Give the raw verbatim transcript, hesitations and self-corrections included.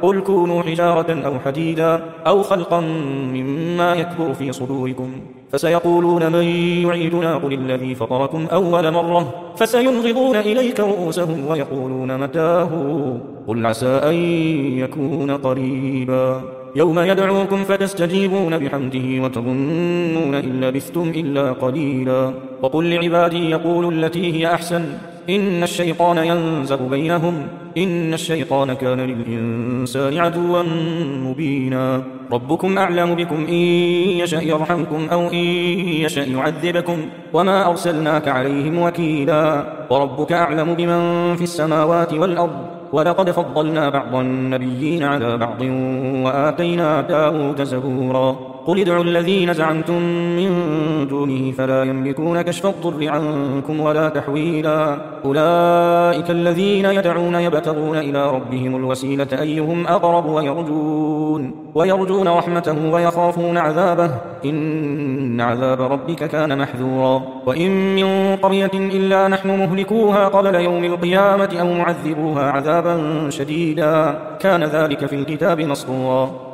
قل كونوا حجارة أو حديدا أو خلقا مما يكبر في صدوركم فسيقولون من يعيدنا قل الذي فطركم أول مرة فسينغضون إليك رؤوسهم ويقولون متاه قل عسى أن يكون قريبا يوم يدعوكم فتستجيبون بحمده وتظنون إن لبثتم إلا قليلا وقل لعبادي يقولوا التي هي أحسن إن الشيطان ينزغ بينهم إن الشيطان كان للإنسان عدوا مبينا ربكم أعلم بكم إن يشأ يرحمكم أو إن يشأ يعذبكم وما أرسلناك عليهم وكيلا وربك أعلم بمن في السماوات والأرض ولقد فضلنا بعض النبيين على بعض وآتينا داود زبورا قل ادعوا الذين زعمتم من دونه فلا يملكون كشف الضر عنكم ولا تحويلا أولئك الذين يدعون يبتغون إلى ربهم الوسيلة أيهم أقرب ويرجون, ويرجون رحمته ويخافون عذابه إن عذاب ربك كان محذورا وإن من قرية إلا نحن مهلكوها قبل يوم القيامة أو معذبوها عذابا شديدا كان ذلك في الكتاب مسطورا